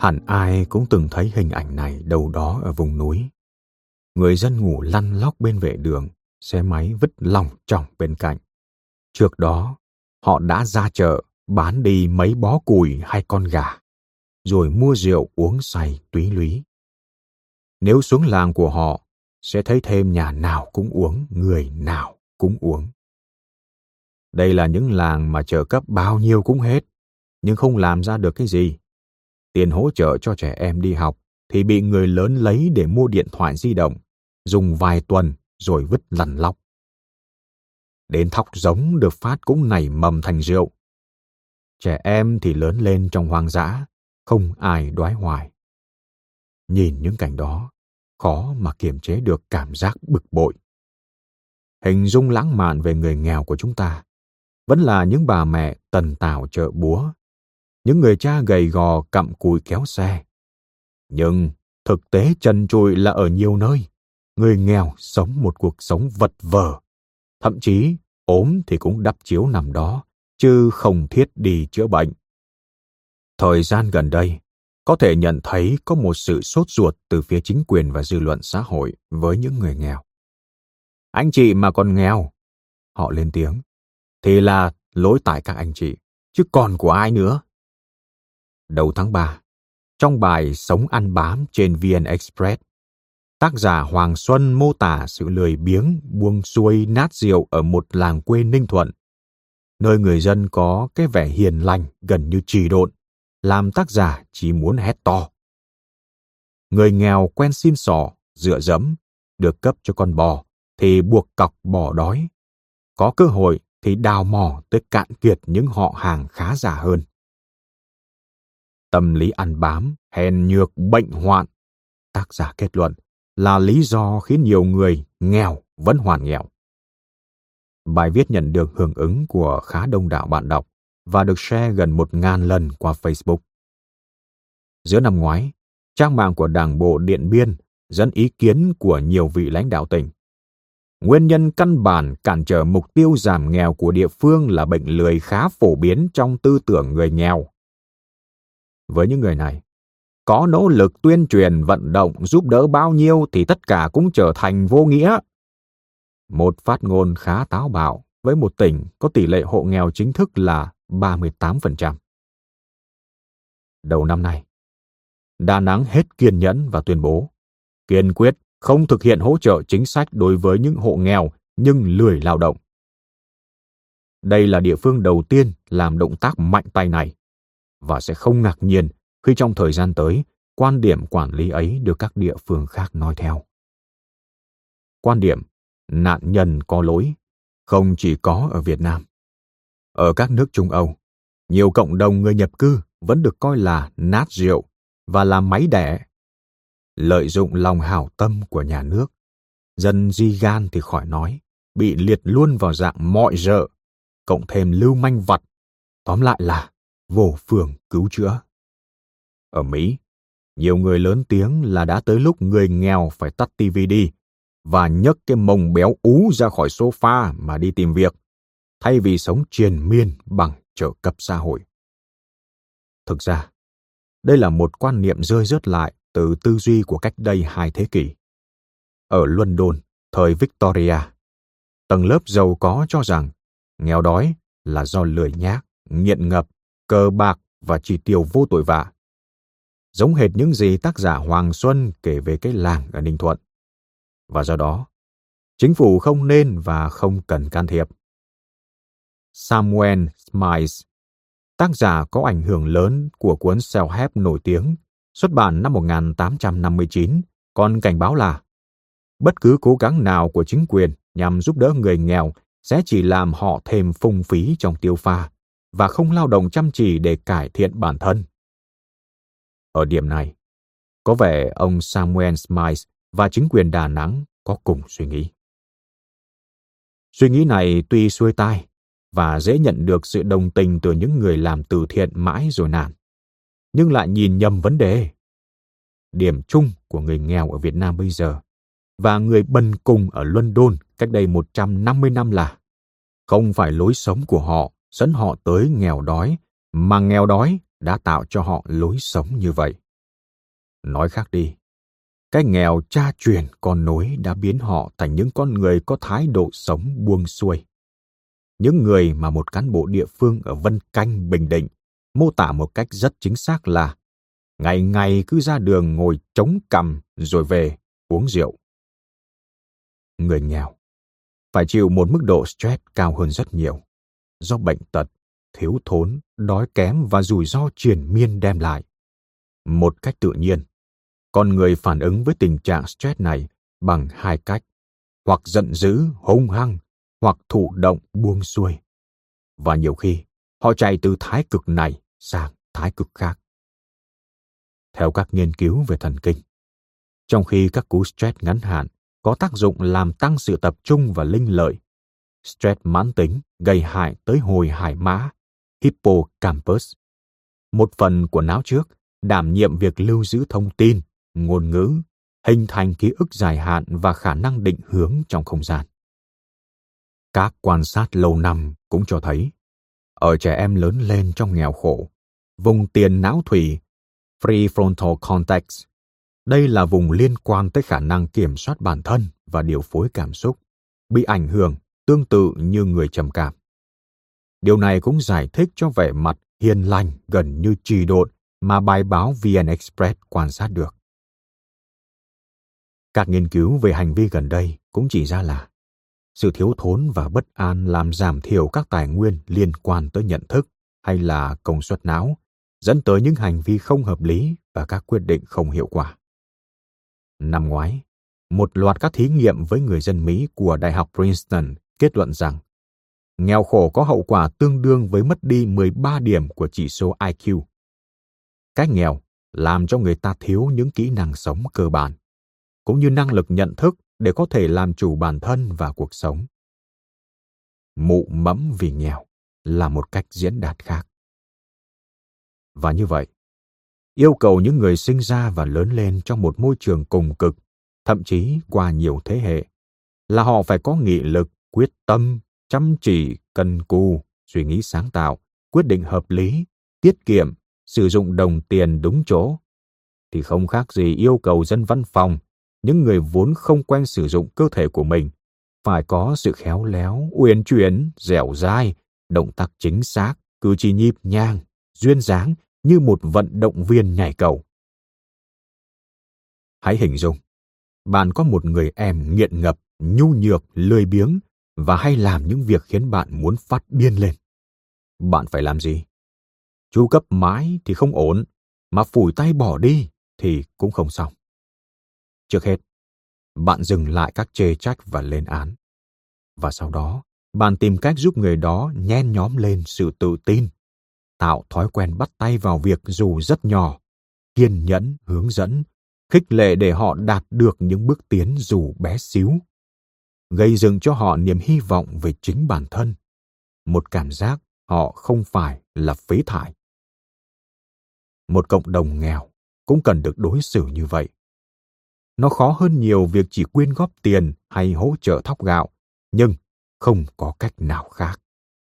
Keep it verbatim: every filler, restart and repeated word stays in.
Hẳn ai cũng từng thấy hình ảnh này đâu đó ở vùng núi. Người dân ngủ lăn lóc bên vệ đường, xe máy vứt lỏng chỏng bên cạnh. Trước đó, họ đã ra chợ bán đi mấy bó củi hay con gà, rồi mua rượu uống say túy lúy. Nếu xuống làng của họ, sẽ thấy thêm nhà nào cũng uống, người nào cũng uống. Đây là những làng mà trợ cấp bao nhiêu cũng hết, nhưng không làm ra được cái gì. Tiền hỗ trợ cho trẻ em đi học thì bị người lớn lấy để mua điện thoại di động, dùng vài tuần rồi vứt lằn lóc. Đến thóc giống được phát cũng nảy mầm thành rượu. Trẻ em thì lớn lên trong hoang dã, không ai đoái hoài. Nhìn những cảnh đó, khó mà kiềm chế được cảm giác bực bội. Hình dung lãng mạn về người nghèo của chúng ta vẫn là những bà mẹ tần tảo chợ búa, những người cha gầy gò cặm cụi kéo xe. Nhưng thực tế trần trụi là ở nhiều nơi, người nghèo sống một cuộc sống vật vờ, thậm chí ốm thì cũng đắp chiếu nằm đó, chứ không thiết đi chữa bệnh. Thời gian gần đây, có thể nhận thấy có một sự sốt ruột từ phía chính quyền và dư luận xã hội với những người nghèo. Anh chị mà còn nghèo, họ lên tiếng, thì là lỗi tại các anh chị, chứ còn của ai nữa. Đầu tháng ba, trong bài Sống ăn bám trên vê en Express, tác giả Hoàng Xuân mô tả sự lười biếng buông xuôi nát rượu ở một làng quê Ninh Thuận, nơi người dân có cái vẻ hiền lành gần như trì độn, làm tác giả chỉ muốn hét to. Người nghèo quen xin xỏ, dựa dẫm, được cấp cho con bò thì buộc cọc bò đói. Có cơ hội thì đào mò tới cạn kiệt những họ hàng khá giả hơn. Tâm lý ăn bám, hèn nhược, bệnh hoạn, tác giả kết luận, là lý do khiến nhiều người nghèo vẫn hoàn nghèo. Bài viết nhận được hưởng ứng của khá đông đảo bạn đọc và được share gần một ngàn lần qua Facebook. Giữa năm ngoái, trang mạng của Đảng bộ Điện Biên dẫn ý kiến của nhiều vị lãnh đạo tỉnh. Nguyên nhân căn bản cản trở mục tiêu giảm nghèo của địa phương là bệnh lười khá phổ biến trong tư tưởng người nghèo. Với những người này, có nỗ lực tuyên truyền vận động giúp đỡ bao nhiêu thì tất cả cũng trở thành vô nghĩa. Một phát ngôn khá táo bạo với một tỉnh có tỷ lệ hộ nghèo chính thức là ba mươi tám phần trăm. Đầu năm nay, Đà Nẵng hết kiên nhẫn và tuyên bố kiên quyết không thực hiện hỗ trợ chính sách đối với những hộ nghèo nhưng lười lao động. Đây là địa phương đầu tiên làm động tác mạnh tay này, và sẽ không ngạc nhiên khi trong thời gian tới, quan điểm quản lý ấy được các địa phương khác nói theo. Quan điểm nạn nhân có lỗi không chỉ có ở Việt Nam. Ở các nước Trung Âu, nhiều cộng đồng người nhập cư vẫn được coi là nát rượu và là máy đẻ. Lợi dụng lòng hảo tâm của nhà nước, dân di gan thì khỏi nói, bị liệt luôn vào dạng mọi rợ, cộng thêm lưu manh vặt, tóm lại là vô phương cứu chữa. Ở Mỹ, nhiều người lớn tiếng là đã tới lúc người nghèo phải tắt tivi đi và nhấc cái mông béo ú ra khỏi sofa mà đi tìm việc, thay vì sống triền miên bằng trợ cấp xã hội. Thực ra, đây là một quan niệm rơi rớt lại từ tư duy của cách đây hai thế kỷ. Ở London, thời Victoria, tầng lớp giàu có cho rằng nghèo đói là do lười nhác, nghiện ngập, cờ bạc và chi tiêu vô tội vạ. Giống hệt những gì tác giả Hoàng Xuân kể về cái làng ở Ninh Thuận. Và do đó, chính phủ không nên và không cần can thiệp. Samuel Smiles, tác giả có ảnh hưởng lớn của cuốn self-help nổi tiếng, xuất bản năm một nghìn tám trăm năm mươi chín, còn cảnh báo là bất cứ cố gắng nào của chính quyền nhằm giúp đỡ người nghèo sẽ chỉ làm họ thêm phung phí trong tiêu pha và không lao động chăm chỉ để cải thiện bản thân. Ở điểm này, có vẻ ông Samuel Smiles và chính quyền Đà Nẵng có cùng suy nghĩ. Suy nghĩ này tuy xuôi tai và dễ nhận được sự đồng tình từ những người làm từ thiện mãi rồi nản, nhưng lại nhìn nhầm vấn đề. Điểm chung của người nghèo ở Việt Nam bây giờ và người bần cùng ở London cách đây một trăm năm mươi năm là không phải lối sống của họ dẫn họ tới nghèo đói, mà nghèo đói đã tạo cho họ lối sống như vậy. Nói khác đi, cái nghèo cha truyền con nối đã biến họ thành những con người có thái độ sống buông xuôi. Những người mà một cán bộ địa phương ở Vân Canh, Bình Định mô tả một cách rất chính xác là ngày ngày cứ ra đường ngồi chống cằm rồi về uống rượu. Người nghèo phải chịu một mức độ stress cao hơn rất nhiều do bệnh tật, thiếu thốn, đói kém và rủi ro triền miên đem lại. Một cách tự nhiên, con người phản ứng với tình trạng stress này bằng hai cách, hoặc giận dữ, hung hăng, hoặc thụ động buông xuôi. Và nhiều khi, họ chạy từ thái cực này sang thái cực khác. Theo các nghiên cứu về thần kinh, trong khi các cú stress ngắn hạn có tác dụng làm tăng sự tập trung và linh lợi, stress mãn tính gây hại tới hồi hải mã, hippocampus, một phần của não trước đảm nhiệm việc lưu giữ thông tin, ngôn ngữ, hình thành ký ức dài hạn và khả năng định hướng trong không gian. Các quan sát lâu năm cũng cho thấy, ở trẻ em lớn lên trong nghèo khổ, vùng tiền não thủy, prefrontal cortex, đây là vùng liên quan tới khả năng kiểm soát bản thân và điều phối cảm xúc, bị ảnh hưởng tương tự như người trầm cảm. Điều này cũng giải thích cho vẻ mặt hiền lành gần như trì độn mà bài báo vê en Express quan sát được. Các nghiên cứu về hành vi gần đây cũng chỉ ra là sự thiếu thốn và bất an làm giảm thiểu các tài nguyên liên quan tới nhận thức hay là công suất não, dẫn tới những hành vi không hợp lý và các quyết định không hiệu quả. Năm ngoái, một loạt các thí nghiệm với người dân Mỹ của Đại học Princeton kết luận rằng nghèo khổ có hậu quả tương đương với mất đi mười ba điểm của chỉ số i kiu. Cái nghèo làm cho người ta thiếu những kỹ năng sống cơ bản, cũng như năng lực nhận thức để có thể làm chủ bản thân và cuộc sống. Mụ mẫm vì nghèo là một cách diễn đạt khác. Và như vậy, yêu cầu những người sinh ra và lớn lên trong một môi trường cùng cực, thậm chí qua nhiều thế hệ, là họ phải có nghị lực, quyết tâm, chăm chỉ, cần cù, suy nghĩ sáng tạo, quyết định hợp lý, tiết kiệm, sử dụng đồng tiền đúng chỗ, thì không khác gì yêu cầu dân văn phòng, những người vốn không quen sử dụng cơ thể của mình, phải có sự khéo léo, uyển chuyển, dẻo dai, động tác chính xác, cử chỉ nhịp nhàng, duyên dáng như một vận động viên nhảy cầu. Hãy hình dung, bạn có một người em nghiện ngập, nhu nhược, lười biếng và hay làm những việc khiến bạn muốn phát điên lên. Bạn phải làm gì? Chu cấp mãi thì không ổn, mà phủi tay bỏ đi thì cũng không xong. Trước hết, bạn dừng lại các chê trách và lên án. Và sau đó, bạn tìm cách giúp người đó nhen nhóm lên sự tự tin, tạo thói quen bắt tay vào việc dù rất nhỏ, kiên nhẫn hướng dẫn, khích lệ để họ đạt được những bước tiến dù bé xíu, gây dựng cho họ niềm hy vọng về chính bản thân, một cảm giác họ không phải là phế thải. Một cộng đồng nghèo cũng cần được đối xử như vậy. Nó khó hơn nhiều việc chỉ quyên góp tiền hay hỗ trợ thóc gạo, nhưng không có cách nào khác.